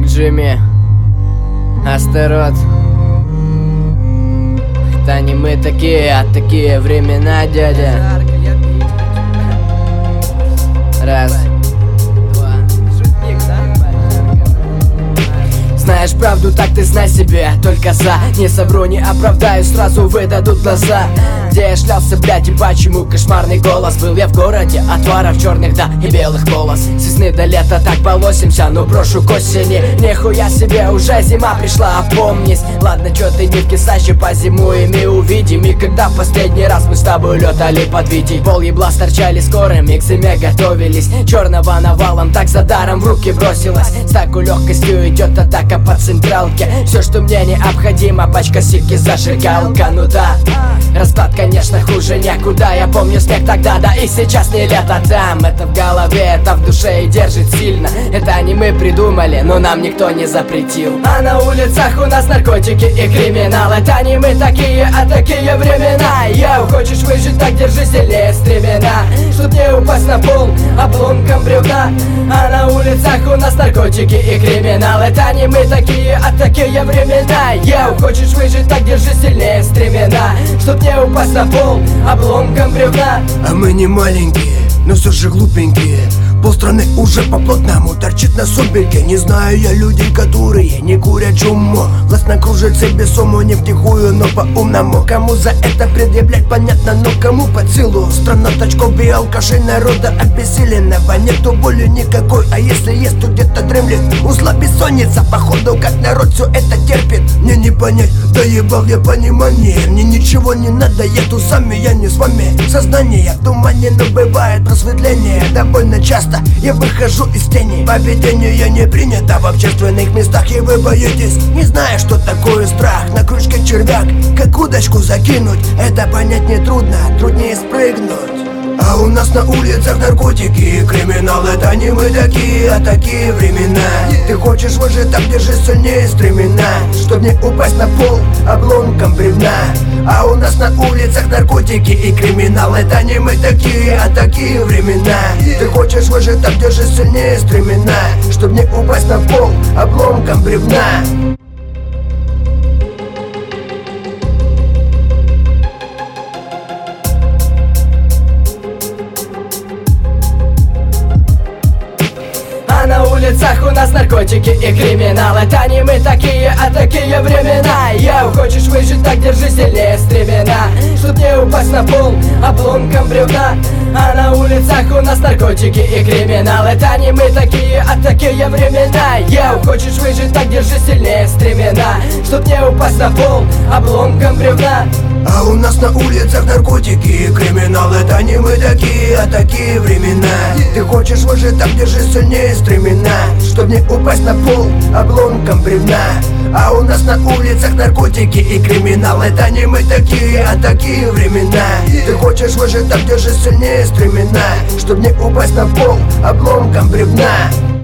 Так, Джимми, Астерот. Это не мы такие, а такие времена, дядя. Раз, два. Знаешь правду, так ты знай себе, только за. Не совру, не оправдаю, сразу выдадут глаза. Где я шлялся, блядь, и почему кошмарный голос? Был я в городе, от варов черных, да, и белых полос. С весны до лета так полосимся, но брошу к осени. Нихуя себе, уже зима пришла, опомнись. Ладно, чё ты не вкисаще, позимуем и увидим. И когда в последний раз мы с тобой летали под Витей, пол ебла торчали скорым, миксами готовились. Черного навалом, так за даром в руки бросилась. С такой легкостью идет атака по централке. Все, что мне необходимо, пачка сики, зажигалка, ну да. Расклад, конечно, хуже некуда. Я помню снег тогда, да и сейчас не лето там. Это в голове, это в душе и держит сильно. Это не мы придумали, но нам никто не запретил. А на улицах у нас наркотики и криминал. Это не мы такие, а такие времена. Йоу, хочешь выжить, так держи сильнее стремена, чтоб не упасть на пол обломком бревна. А на улицах у нас наркотики и криминал. Это не мы такие, а такие времена. Йоу, хочешь выжить, так держи сильнее стремена, чтоб не упасть на пол обломком бревна. А мы не маленькие, но все же глупенькие. Полстраны уже по-плотному торчит на сумбельке. Не знаю я людей, которые не курят чуму. Властно кружится без уму, не втихую, но по-умному. Кому за это предъявлять, понятно, но кому под силу. Страна точков и алкашей, народа обессиленного. Нету боли никакой, а если есть, то где-то дремлет узла бессонница. Походу, как народ все это терпит. Мне не понять, да ебал я понимание. Мне ничего не надо, я тут сами, я не с вами. Сознание в тумане, но бывает просветление довольно часто. Я выхожу из тени, поведение я не принято в общественных местах, и вы боитесь. Не знаю, что такое страх, на крючке червяк, как удочку закинуть. Это понять не трудно, труднее спрыгнуть. А у нас на улицах наркотики и криминал. Это не мы такие, а такие времена. Ты хочешь выжить, так держи сильнее стремена, чтоб не упасть на пол обломком бревна. А у нас на улицах наркотики и криминал. Это не мы такие, а такие времена. Ты хочешь выжить, так держи сильнее стремена, чтоб не упасть на пол обломком бревна. На улицах у нас наркотики и криминал. Это не мы такие, а такие времена. Йоу, хочешь выжить, так держи сильнее стремена, чтоб не упасть на пол обломком бревна. А на улицах у нас наркотики и криминал. Это не мы такие, а такие времена. Йоу, хочешь выжить, так держи сильнее стремена, чтоб не упасть на пол обломком бревна. А у нас на улицах наркотики и криминал. Это не мы такие, а такие времена. Ты хочешь выжить, так держи сильнее стремена, чтоб не упасть на пол обломком бревна. А у нас на улицах наркотики и криминал. Это не мы такие, а такие времена. Ты хочешь выжить, так держи сильнее стремена, чтоб не упасть на пол обломком бревна.